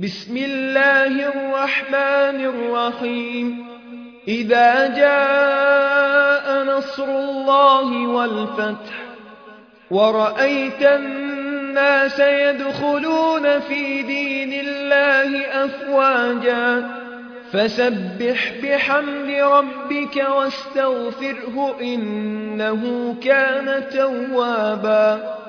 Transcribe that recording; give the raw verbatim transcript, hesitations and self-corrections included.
بسم الله الرحمن الرحيم إذا جاء نصر الله والفتح ورأيت الناس يدخلون في دين الله أفواجا فسبح بحمد ربك واستغفره إنه كان توابا